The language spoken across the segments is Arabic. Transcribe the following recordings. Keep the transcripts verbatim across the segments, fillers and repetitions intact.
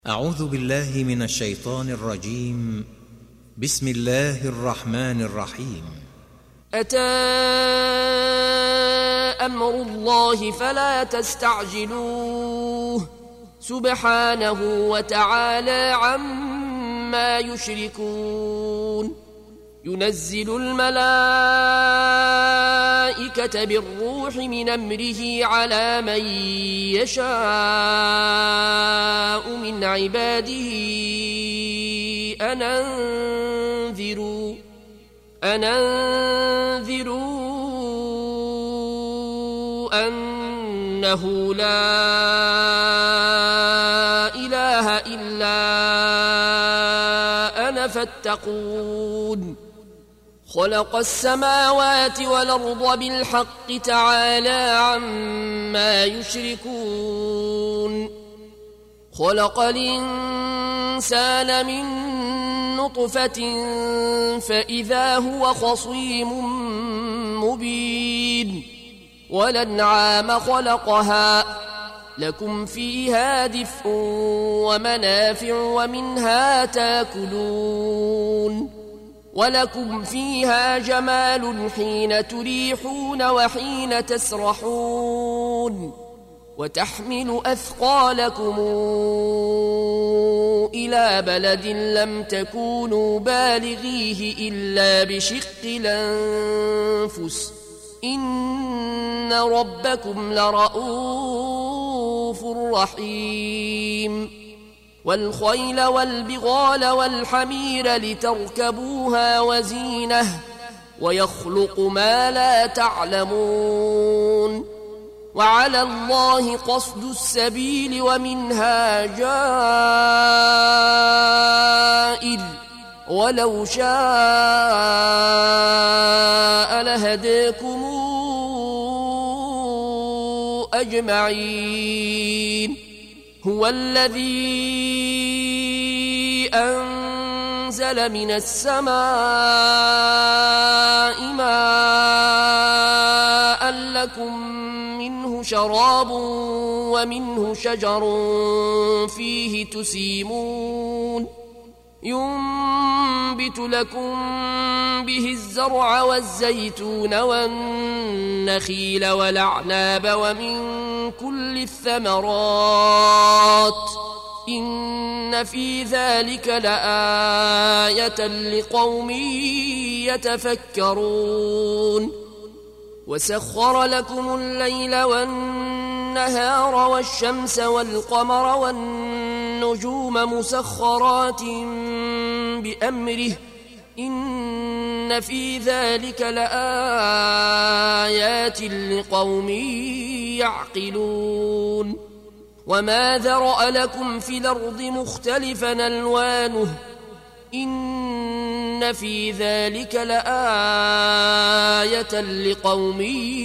أعوذ بالله من الشيطان الرجيم. بسم الله الرحمن الرحيم. أتى أمر الله فلا تستعجلوه سبحانه وتعالى عما يشركون. ينزل الملائكة بالروح من أمره على من يشاء من عباده أن أنذروا أن أنذروا أنه لا إله إلا أنا فاتقون. خلق السماوات والأرض بالحق تعالى عما يشركون. خلق الإنسان من نطفة فإذا هو خصيم مبين. والأنعام خلقها لكم فيها دفء ومنافع ومنها تاكلون. ولكم فيها جمال حين تريحون وحين تسرحون. وتحمل أثقالكم إلى بلد لم تكونوا بالغيه إلا بشق الأنفس إن ربكم لرؤوف رحيم. والخيل والبغال والحمير لتركبوها وزينة ويخلق ما لا تعلمون. وعلى الله قصد السبيل ومنها جائر ولو شاء لهداكم أجمعين. هو الذي أنزل من السماء ماء لكم منه شراب ومنه شجر فيه تسيمون. ينبت لكم به الزرع والزيتون والنخيل والأعناب ومن كل الثمرات إن في ذلك لآية لقوم يتفكرون. وسخر لكم الليل والنهار والشمس والقمر والنجوم مسخرات بأمره إن في ذلك لآيات لقوم يعقلون. وما ذرأ لكم في الأرض مختلفا ألوانه إن في ذلك لآية لقوم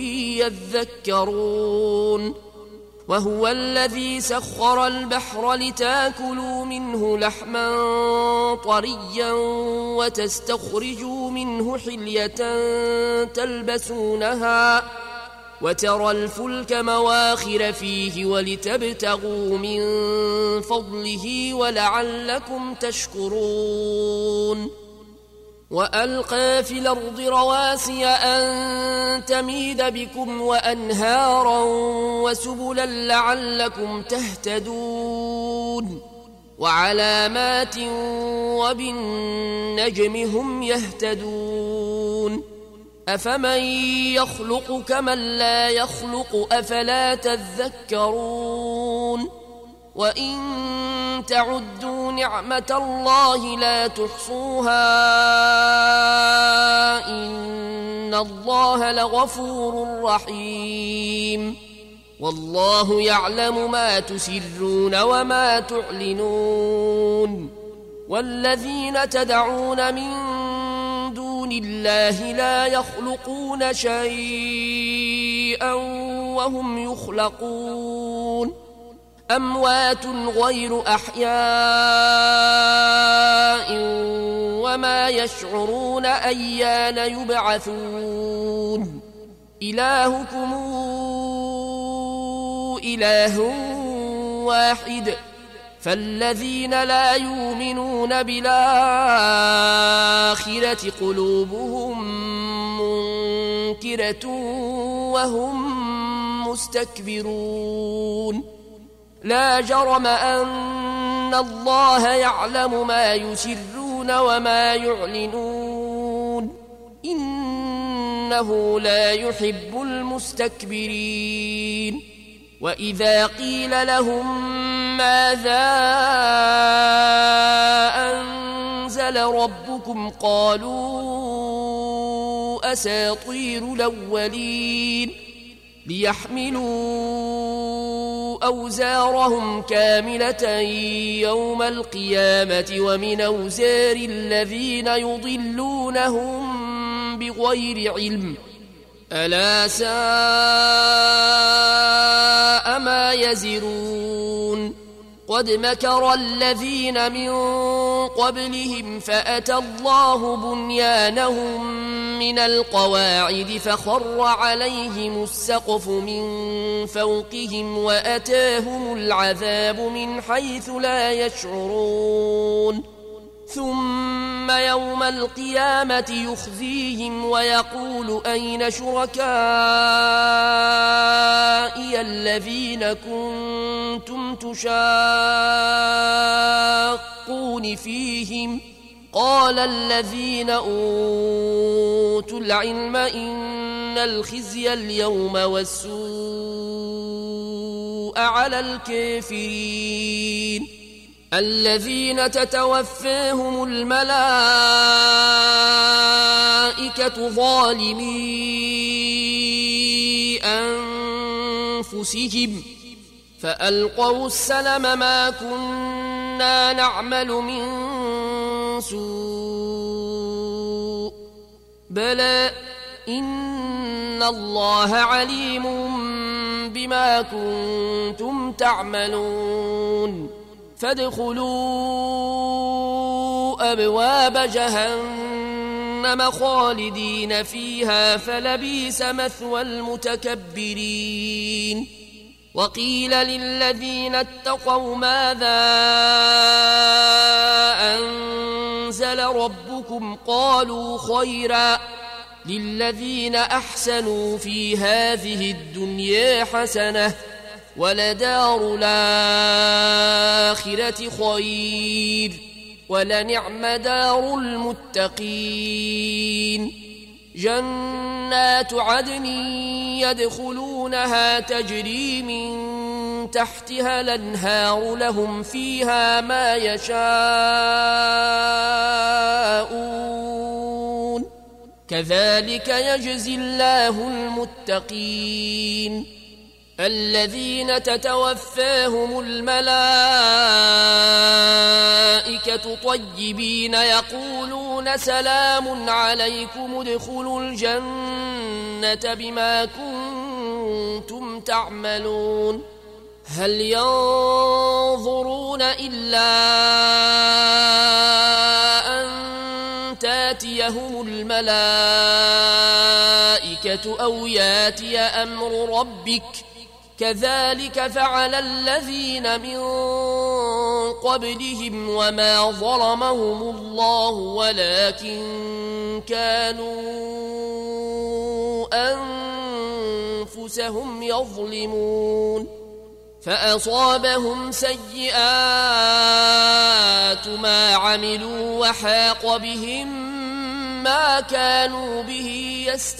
يذكرون. وهو الذي سخر البحر لتاكلوا منه لحما طريا وتستخرجوا منه حلية تلبسونها وترى الفلك مواخر فيه ولتبتغوا من فضله ولعلكم تشكرون. وألقى في الأرض رواسي أن تميد بكم وأنهارا وسبلا لعلكم تهتدون. وعلامات وبالنجم هم يهتدون. أفمن يخلق كمن لا يخلق أفلا تذكرون. وإن تعدوا نعمة الله لا تحصوها إن الله لغفور رحيم. والله يعلم ما تسرون وما تعلنون. والذين تدعون من دون الله لا يخلقون شيئا وهم يخلقون. أموات غير أحياء وما يشعرون أيان يبعثون. إلهكم إله واحد فالذين لا يؤمنون بالآخرة قلوبهم منكرة وهم مستكبرون لا جرم أن الله يعلم ما يسرون وما يعلنون إنه لا يحب المستكبرين وإذا قيل لهم ماذا أنزل ربكم قالوا أساطير الأولين ليحملوا أوزارهم كاملة يوم القيامة ومن أوزار الذين يضلونهم بغير علم ألا ساء ما يزرون قد مكر الذين من قبلهم فأتى الله بنيانهم من القواعد فخر عليهم السقف من فوقهم وأتاهم العذاب من حيث لا يشعرون ثم يوم القيامة يخزيهم ويقول أين شركائي الذين كنتم تشاقون فيهم قال الذين أوتوا العلم إن الخزي اليوم والسوء على الكافرين الذين تتوفاهم الملائكة ظالمي أنفسهم فألقوا السلم ما كنا نعمل من سوء بلى إن الله عليم بما كنتم تعملون فادخلوا أبواب جهنم خالدين فيها فلبئس مثوى المتكبرين وقيل للذين اتقوا ماذا أنزل ربكم قالوا خيرا للذين أحسنوا في هذه الدنيا حسنة ولدار الآخرة خير ولنعم دار المتقين جنات عدن يدخلونها تجري من تحتها الأنهار لهم فيها ما يشاءون كذلك يجزي الله المتقين الذين تتوفاهم الملائكة طيبين يقولون سلام عليكم ادخلوا الجنة بما كنتم تعملون هل ينظرون إلا أن تاتيهم الملائكة أو ياتي أمر ربك كذلك فعل الذين من قبلهم وما ظلمهم الله ولكن كانوا أنفسهم يظلمون فأصابهم سيئات ما عملوا وحاق بهم ما كانوا به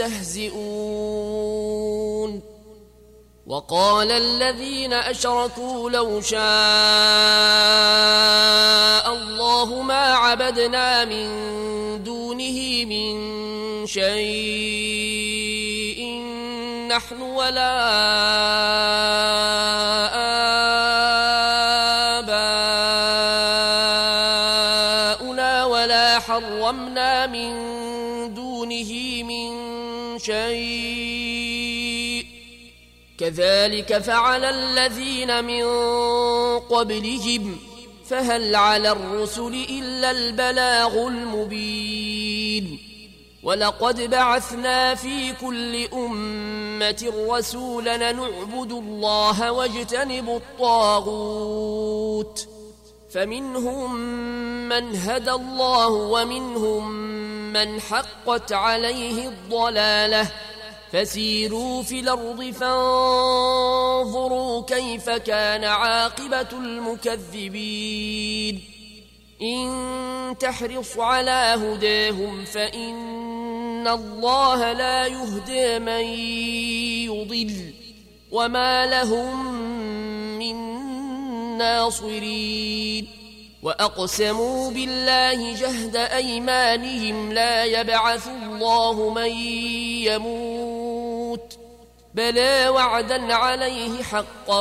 يستهزئون وقال الذين أشركوا لو شاء الله ما عبدنا من دونه من شيء نحن ولا آباؤنا ولا حرمنا من دونه من شيء كذلك فعل الذين من قبلهم فهل على الرسل إلا البلاغ المبين ولقد بعثنا في كل أمة رسولا نعبد الله واجتنب الطاغوت فمنهم من هدى الله ومنهم من حقت عليه الضلالة فسيروا في الأرض فانظروا كيف كان عاقبة المكذبين إن تحرص على هداهم فإن الله لا يهدي من يضل وما لهم من ناصرين وأقسموا بالله جهد أيمانهم لا يبعث الله من يموت بلى وعدا عليه حقا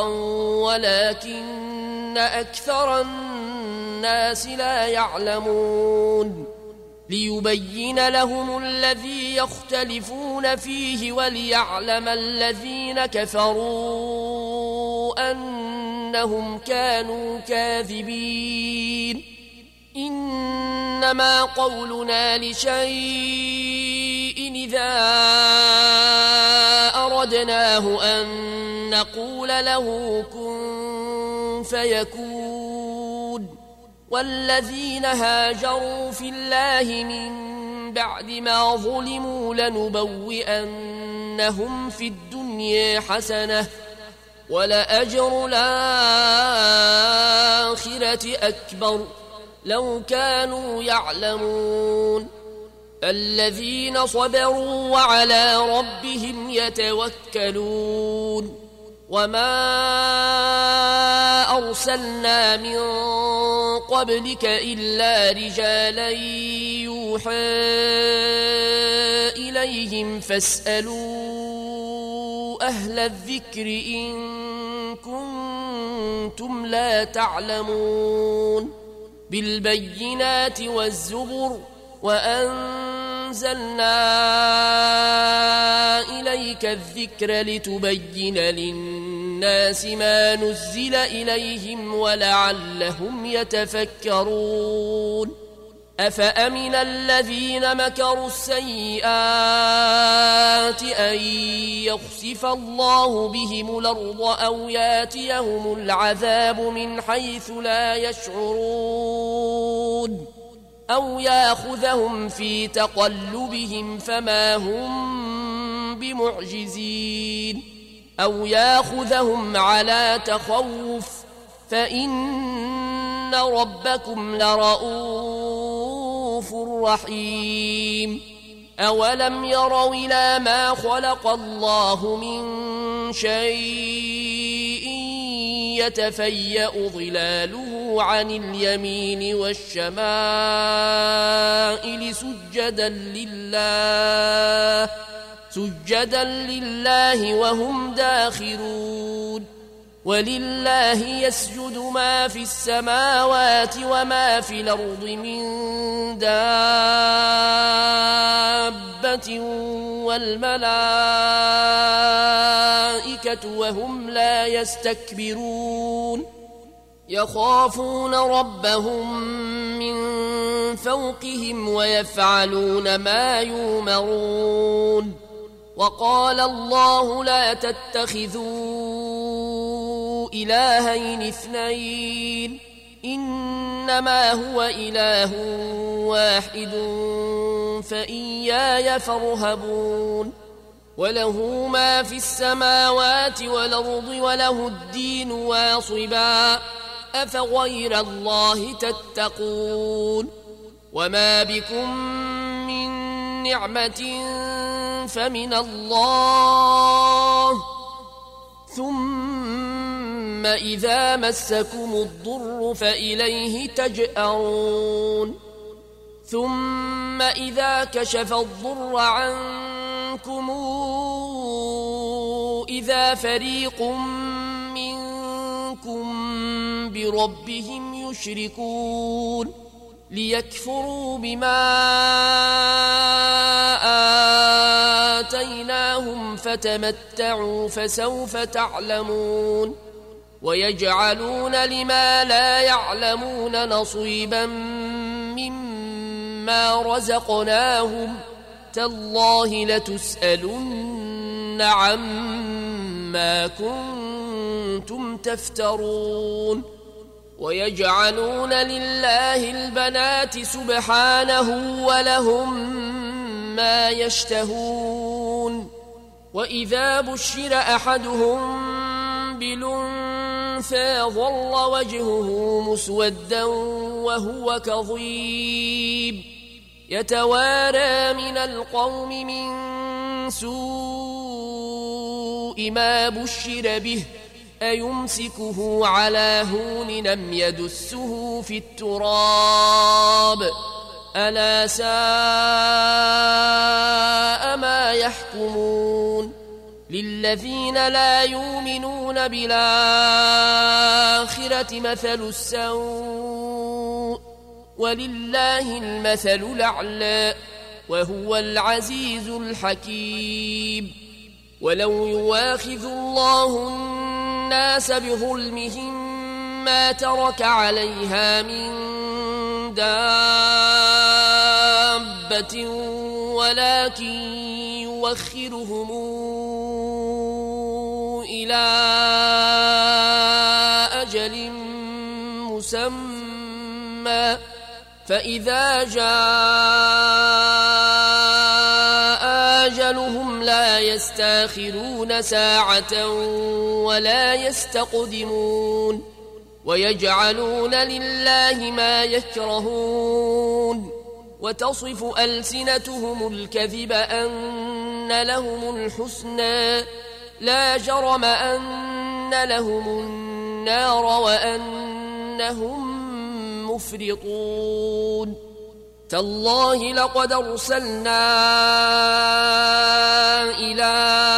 ولكن أكثر الناس لا يعلمون ليبين لهم الذي يختلفون فيه وليعلم الذين كفروا أنهم كانوا كاذبين إنما قولنا لشيء إذا أردناه أن نقول له كن فيكون والذين هاجروا في الله من بعد ما ظلموا لنبوئنهم في الدنيا حسنة ولأجر الآخرة أكبر لو كانوا يعلمون الذين صبروا وعلى ربهم يتوكلون وما أرسلنا من قبلك إلا رجالا يوحى إليهم فاسألوا أهل الذكر إن كنتم لا تعلمون بالبينات والزبر وأنزلنا إليك الذكر لتبين للناس ما نزل إليهم ولعلهم يتفكرون أفأمن الذين مكروا السيئات أن يخسف الله بهم الأرض أو ياتيهم العذاب من حيث لا يشعرون أو ياخذهم في تقلبهم فما هم بمعجزين أو ياخذهم على تخوف فإن ربكم لرؤوف رحيم أولم يروا إلى ما خلق الله من شيء يتفيأ ظلاله عن اليمين والشمائل سجدا لله سجدا لله وهم داخرون ولله يسجد ما في السماوات وما في الأرض من دابة والملائكة وهم لا يستكبرون يخافون ربهم من فوقهم ويفعلون ما يؤمرون وقال الله لا تتخذوا إلهين اثنين إنما هو إله واحد فإياي فارهبون وله ما في السماوات والأرض وله الدين واصبا أفغير الله تتقون وما بكم من نعمة فمن الله ثم إذا مسكم الضر فإليه تجأرون ثم إذا كشف الضر عنكم إذا فريق منكم بربهم يشركون ليكفروا بما آتيناهم فتمتعوا فسوف تعلمون ويجعلون لما لا يعلمون نصيبا مما رزقناهم تالله لتسألن عما كنتم تفترون ويجعلون لله البنات سبحانه ولهم ما يشتهون وإذا بشر أحدهم بالأنثى ظل وجهه مسودا وهو كظيم يتوارى من القوم من سوء ما بشر به أيمسكه على هون لم يدسه في التراب ألا ساء ما يحكمون للذين لا يؤمنون بالآخرة مثل السوء ولله المثل الأعلى وهو العزيز الحكيم ولو يواخذ الله الناس بظلمهم ما ترك عليها من دابة ولكن يوخرهم إلى أجل مسمى فإذا جاء أجلهم لا يستاخرون ساعة ولا يستقدمون ويجعلون لله ما يكرهون وتصف ألسنتهم الكذب أن لهم الحسنى لا جرم أن لهم النار وأنهم مفرطون تالله لقد أرسلنا إلى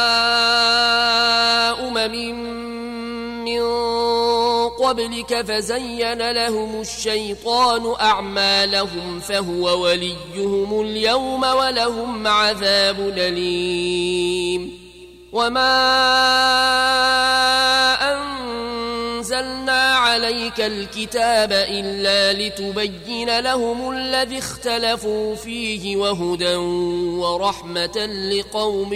أمم من قبلك فزين لهم الشيطان أعمالهم فهو وليهم اليوم ولهم عذاب أليم وما أنزلنا عليك الكتاب إلا لتبين لهم الذي اختلفوا فيه وهدى ورحمة لقوم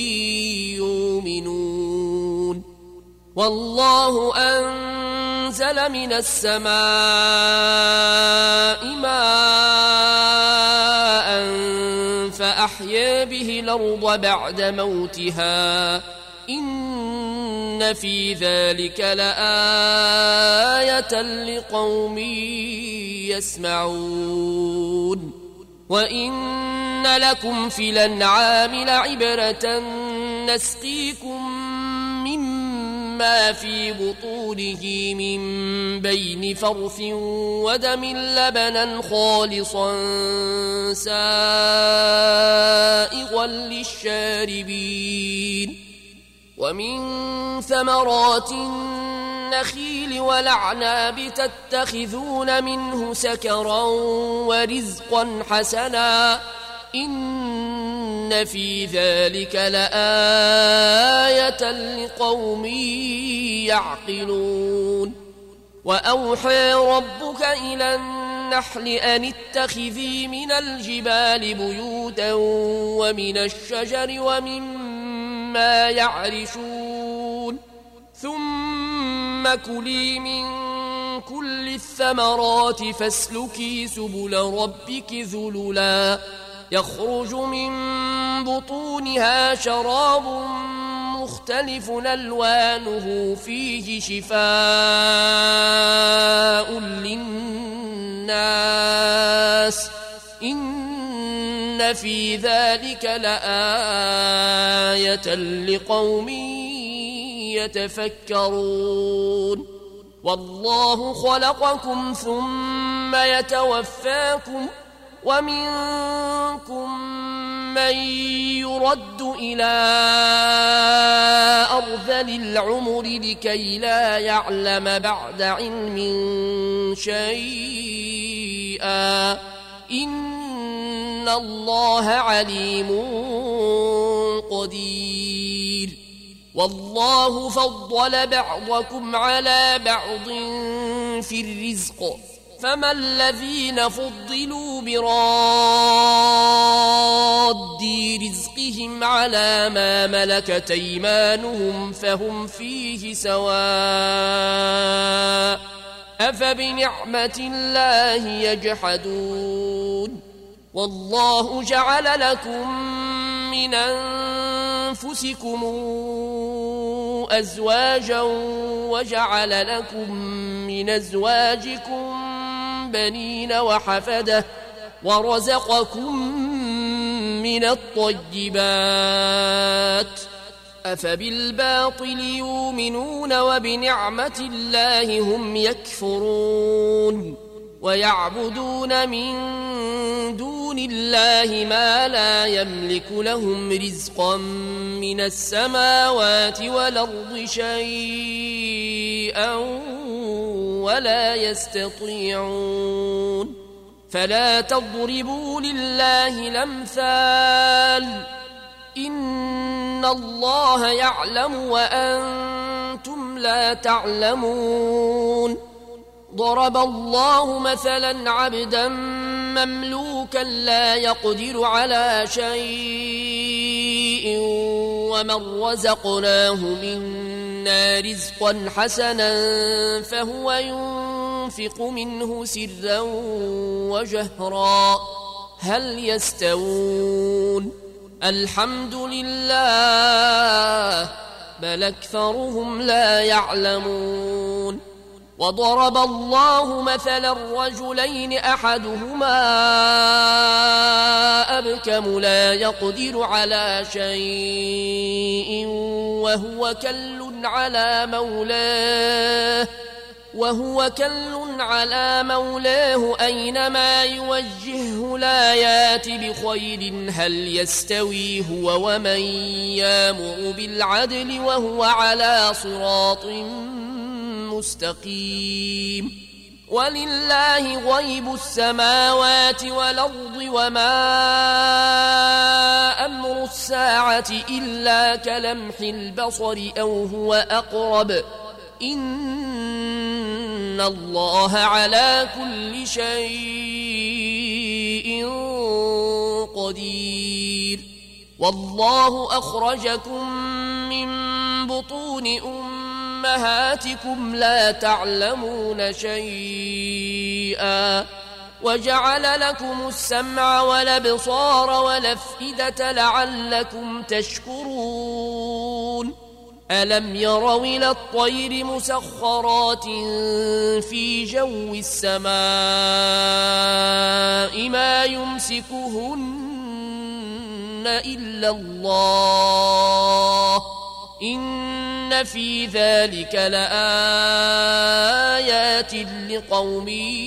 يؤمنون والله أنزل من السماء ماء فأحيا به الأرض بعد موتها إن في ذلك لآية لقوم يسمعون وإن لكم في الأنعام لعبرة نسقيكم مما في بطونه من بين فرث ودم لبنا خالصا سائغا للشاربين ومن ثمرات النخيل والأعناب تتخذون منه سكرا ورزقا حسنا إن في ذلك لآية لقوم يعقلون وأوحى ربك إلى النحل أن اتخذي من الجبال بيوتا ومن الشجر ومما يعرشون ثم كلي من كل الثمرات فاسلكي سبل ربك ذللا يخرج من بطونها شراب مختلف ألوانه فيه شفاء للناس إن في ذلك لآية لقوم يتفكرون والله خلقكم ثم يتوفاكم ومنكم من يرد إلى أرذل العمر لكي لا يعلم بعد علم شيئا إن الله عليم قدير والله فضل بعضكم على بعض في الرزق فما الذين فضلوا براد رزقهم على ما ملكت أيمانهم فهم فيه سواء أفبنعمة الله يجحدون والله جعل لكم من أنفسكم أزواجا وجعل لكم من أزواجكم بنين وحفدة ورزقكم من الطيبات أفبالباطل يؤمنون وبنعمة الله هم يكفرون ويعبدون من دون الله ما لا يملك لهم رزقا من السماوات والأرض شيئا ولا يستطيعون فلا تضربوا لله الأمثال إن الله يعلم وأنتم لا تعلمون ضرب الله مثلا عبدا مملوكا لا يقدر على شيء ومن رزقناه منا رزقا حسنا فهو ينفق منه سرا وجهرا هل يستوون الحمد لله بل أكثرهم لا يعلمون وضرب الله مثلا رجلين أحدهما أبكم لا يقدر على شيء وهو كل على مولاه وهو كل على مولاه أينما يوجهه لا يات بخير هل يستوي هو ومن يامر بالعدل وهو على صراط مستقيم ولله غيب السماوات والأرض وما أمر الساعة إلا كلمح البصر أو هو أقرب إن الله على كل شيء قدير والله أخرجكم من بطون أمهاتكم لا تعلمون شيئا وجعل لكم السمع والأبصار والأفئدة لعلكم تشكرون ألم يروا إلى الطير مسخرات في جو السماء ما يمسكهن إلا الله إن في ذلك لآيات لقوم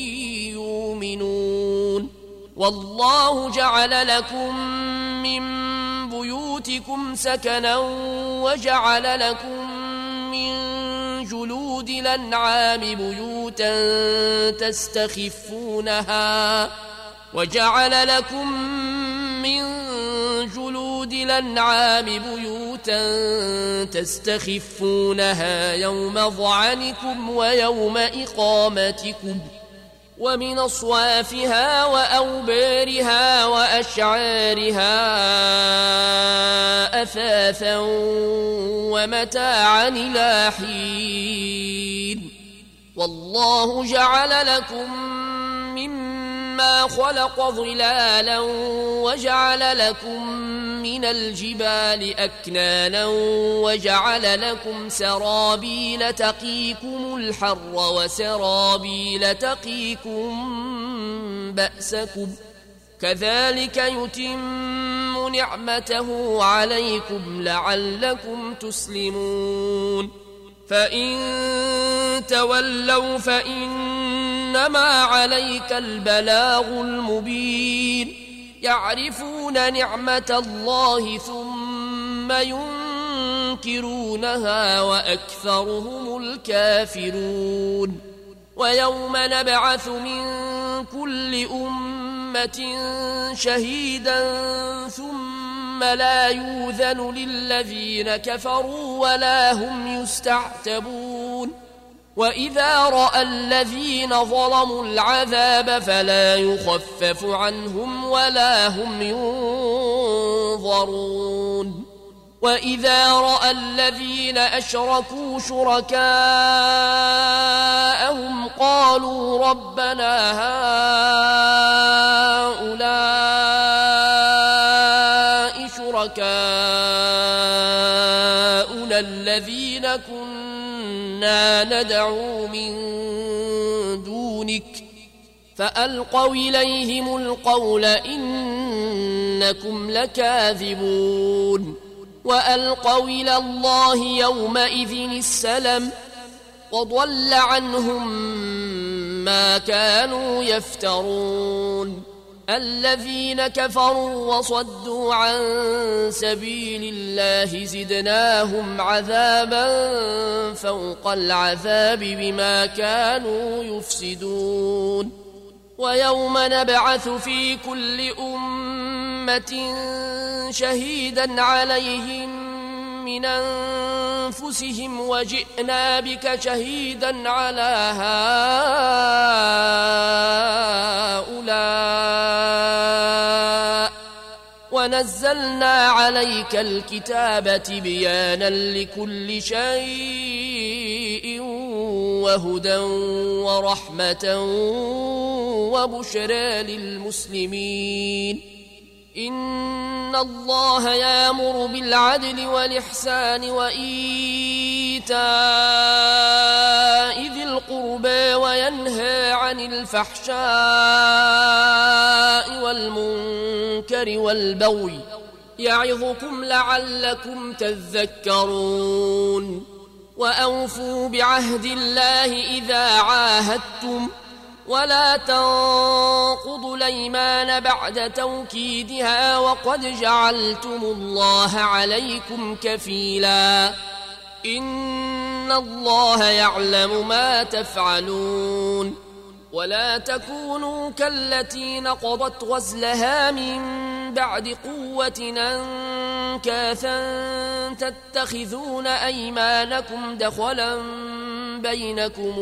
يؤمنون والله جعل لكم من بيوتكم سكنا وجعل لكم من جلود الأنعام بيوتا تستخفونها وجعل لكم من جلود الأنعام بيوتا تستخفونها يوم ظعنكم ويوم إقامتكم ومن أصوافها وأوبارها وأشعارها أثاثا ومتاعا إلى حين والله جعل لكم مما خلق ظلالا وجعل لكم من الجبال أكنانا وجعل لكم سرابيل تقيكم الحر وسرابيل تقيكم بأسكم كذلك يتم نعمته عليكم لعلكم تسلمون فإن تولوا فإنما عليك البلاغ المبين يعرفون نعمة الله ثم ينكرونها وأكثرهم الكافرون ويوم نبعث من كل أمة شهيدا ثم لا يؤذن للذين كفروا ولا هم يستعتبون وإذا رأى الذين ظلموا العذاب فلا يخفف عنهم ولا هم ينظرون وإذا رأى الذين أشركوا شركاءهم قالوا ربنا هؤلاء شركاؤنا الذين كنا ندعو من دونك فألقوا إليهم القول إنكم لكاذبون وألقوا إلى الله يومئذ السلم وضل عنهم ما كانوا يفترون الذين كفروا وصدوا عن سبيل الله زدناهم عذابا فوق العذاب بما كانوا يفسدون ويوم نبعث في كل أمة شهيدا عليهم من أنفسهم وجئنا بك شهيدا على هؤلاء ونزلنا عليك الكتاب تبيانا لكل شيء وهدى ورحمة وبشرى للمسلمين إن الله يأمر بالعدل والإحسان وإيتاء ذي القربى وينهى عن الفحشاء والمنكر والبغي يعظكم لعلكم تذكرون وأوفوا بعهد الله إذا عاهدتم ولا تنقضوا الأيمان بعد توكيدها وقد جعلتم الله عليكم كفيلا إن الله يعلم ما تفعلون ولا تكونوا كالتي نقضت غزلها من بعد قوة أنكاثا تتخذون أيمانكم دخلا بينكم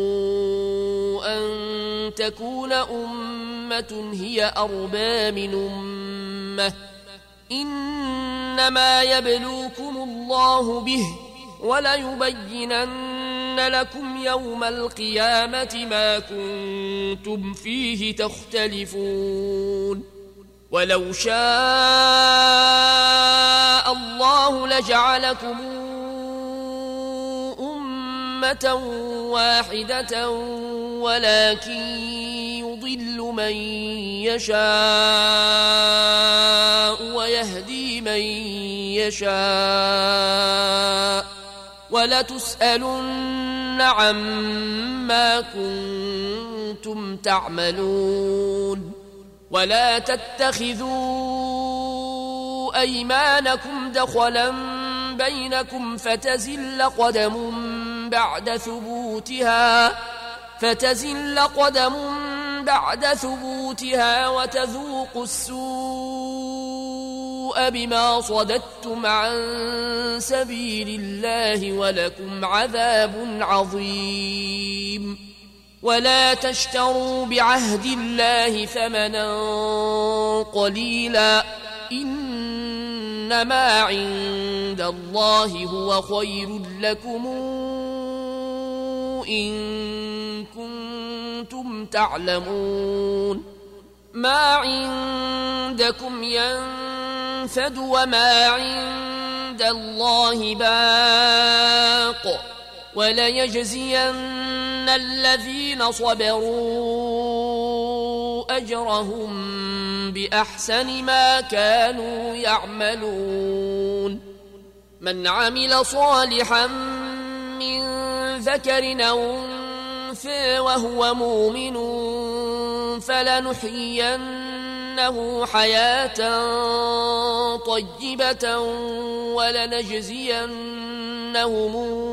أن تكون أمة هي أربى من أمة إنما يبلوكم الله به وليبينن لكم يوم القيامة ما كنتم فيه تختلفون ولو شاء الله لجعلكم أمة واحدة ولكن يضل من يشاء ويهدي من يشاء ولتسألن عما كنتم تعملون ولا تتخذوا أيمانكم دخلا بينكم فتزل قدم بعد ثبوتها فتزل قدم بعد ثبوتها وتذوقوا السوء بما صددتم عن سبيل الله ولكم عذاب عظيم ولا تشتروا بعهد الله ثمنا قليلا إنما عند الله هو خير لكم إن كنتم تعلمون ما عندكم ينفد وما عند الله باق وليجزين الذين صبروا أجرهم بأحسن ما كانوا يعملون من عمل صالحا من ذكر أو أنثى وهو مؤمن فلنحيينه حياة طيبة ولنجزينهم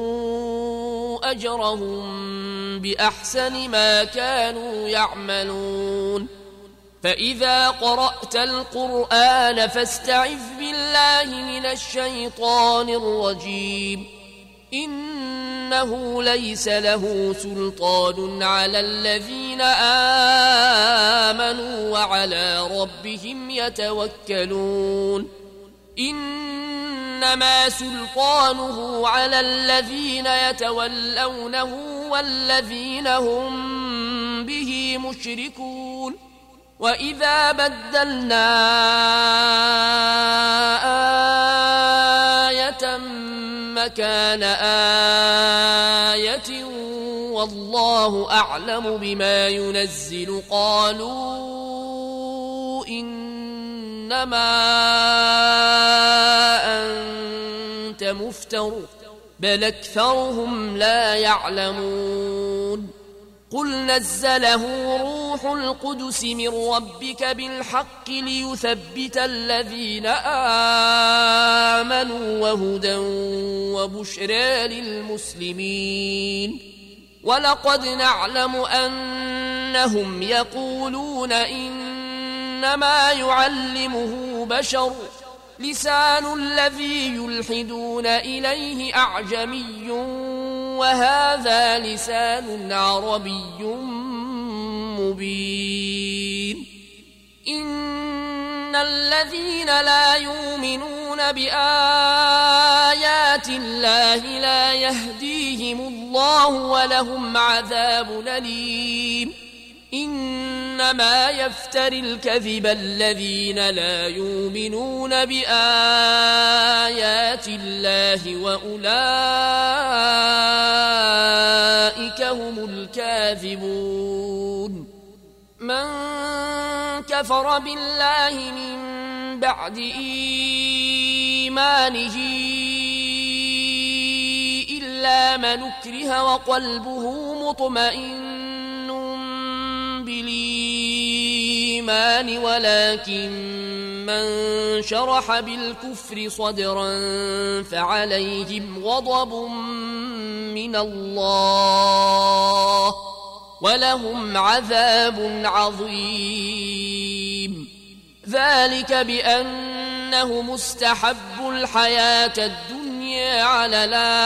أجرهم بأحسن ما كانوا يعملون فإذا قرأت القرآن فاستعذ بالله من الشيطان الرجيم إنه ليس له سلطان على الذين آمنوا وعلى ربهم يتوكلون إن إنما سلطانه على الذين يتولونه والذين هم به مشركون وإذا بدلنا آية مكان آية والله أعلم بما ينزل قالوا إنما أنت مفتر بل أكثرهم لا يعلمون قل نزله روح القدس من ربك بالحق ليثبت الذين آمنوا وهدى وبشرى للمسلمين ولقد نعلم أنهم يقولون إنما يعلمه بشر لسان الذي يلحدون إليه أعجمي وهذا لسان عربي مبين إن الذين لا يؤمنون بآيات الله لا يهديهم الله ولهم عذاب أليم إنما يفتري الكذب الذين لا يؤمنون بآيات الله وأولئك هم الكاذبون من كفر بالله من بعد إيمانه إلا من أكره وقلبه مطمئن بالإيمان ولكن من شرح بالكفر صدرا فعليهم غضب من الله ولهم عذاب عظيم ذلك بأنهم استحبوا الحياة الدنيا على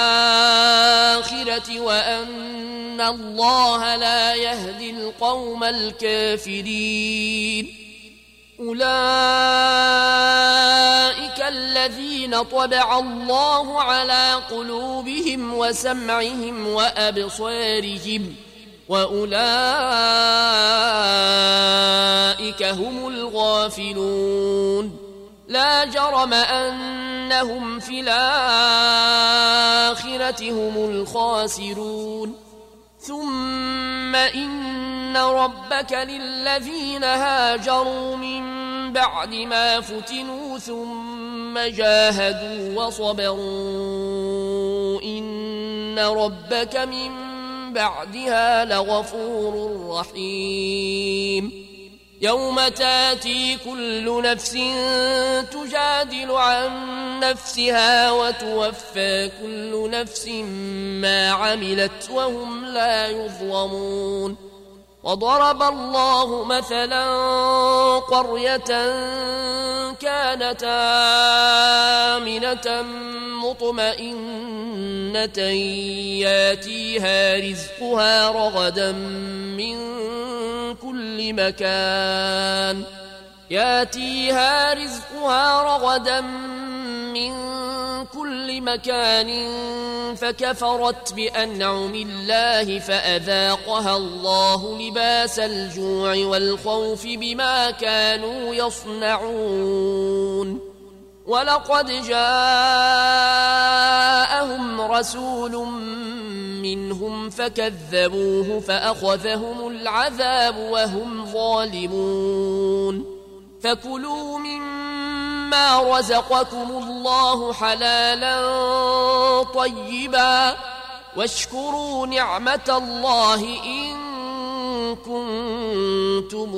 الآخرة وأن الله لا يهدي القوم الكافرين أولئك الذين طبع الله على قلوبهم وسمعهم وأبصارهم وأولئك هم الغافلون لا جرم أنهم في الآخرة هم الخاسرون ثم إن ربك للذين هاجروا من بعد ما فتنوا ثم جاهدوا وصبروا إن ربك من بعدها لغفور رحيم يوم تاتي كل نفس تجادل عن نفسها وتوفى كل نفس ما عملت وهم لا يظلمون وضرب الله مثلا قرية كانت آمنة مطمئنة ياتيها رزقها رغدا من كل مكان ياتيها رزقها رغدا من كل مكان فكفرت بأنعم الله فأذاقها الله لباس الجوع والخوف بما كانوا يصنعون ولقد جاءهم رسول منهم فكذبوه فأخذهم العذاب وهم ظالمون فكلوا مما رزقكم الله حلالا طيبا واشكروا نعمة الله إن كنتم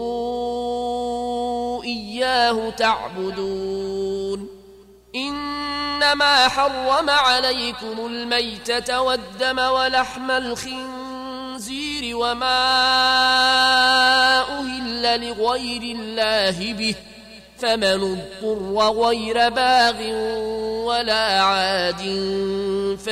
إياه تعبدون إنما حرم عليكم الميتة والدم ولحم الخنزير وما أهل لغير الله به فمن اضطر غير باغ ولا عاد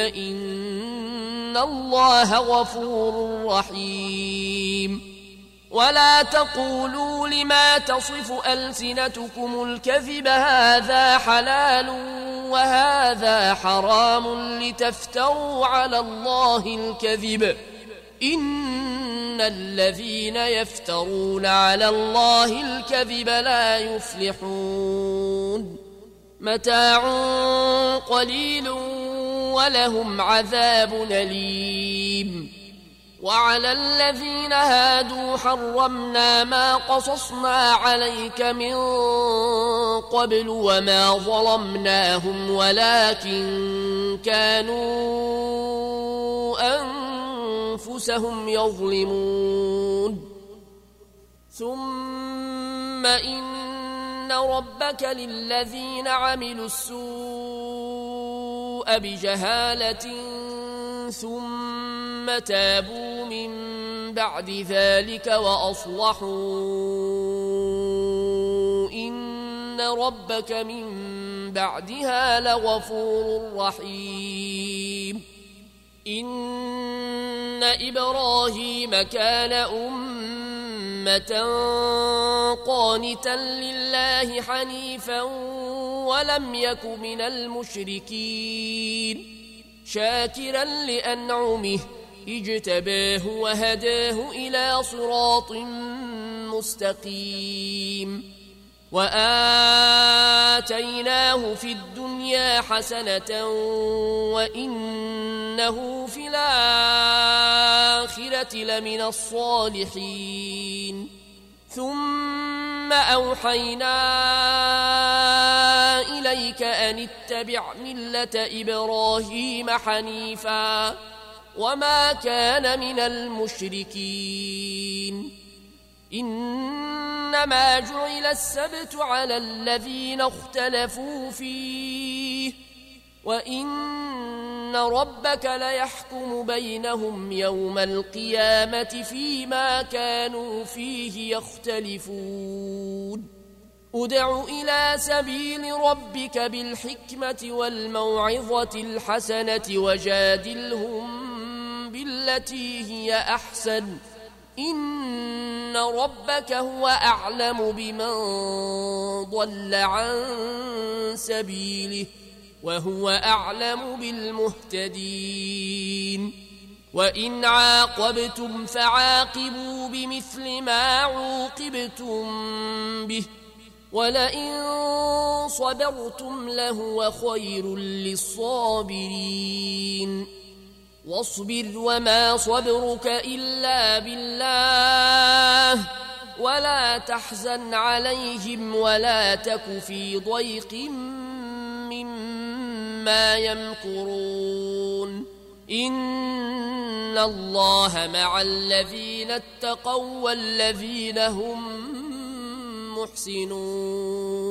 فإن الله غفور رحيم ولا تقولوا لما تصف ألسنتكم الكذب هذا حلال وهذا حرام لتفتروا على الله الكذب إن الذين يفترون على الله الكذب لا يفلحون متاع قليل ولهم عذاب أليم وعلى الذين هادوا حرمنا ما قصصنا عليك من قبل وما ظلمناهم ولكن كانوا أنفسهم يظلمون ثم إن ربك للذين عملوا السوء بجهالة ثم تابوا من بعد ذلك وأصلحوا إن ربك من بعدها لغفور رحيم إن إبراهيم كان أمة قانتا لله حنيفا ولم يك من المشركين شاكرا لأنعمه اجتباه وهداه إلى صراط مستقيم وآتيناه في الدنيا حسنة وإنه في الآخرة لمن الصالحين ثم أوحينا إليك أن اتبع ملة إبراهيم حنيفا وما كان من المشركين إنما جعل السبت على الذين اختلفوا فيه وإن ربك ليحكم بينهم يوم القيامة فيما كانوا فيه يختلفون ادع إلى سبيل ربك بالحكمة والموعظة الحسنة وجادلهم بالتي هي أحسن إن ربك هو أعلم بمن ضل عن سبيله وهو أعلم بالمهتدين وإن عاقبتم فعاقبوا بمثل ما عوقبتم به ولئن صبرتم لهو خير للصابرين واصبر وما صبرك إلا بالله ولا تحزن عليهم ولا تك في ضيق مما يمكرون إن الله مع الذين اتقوا والذين هم محسنون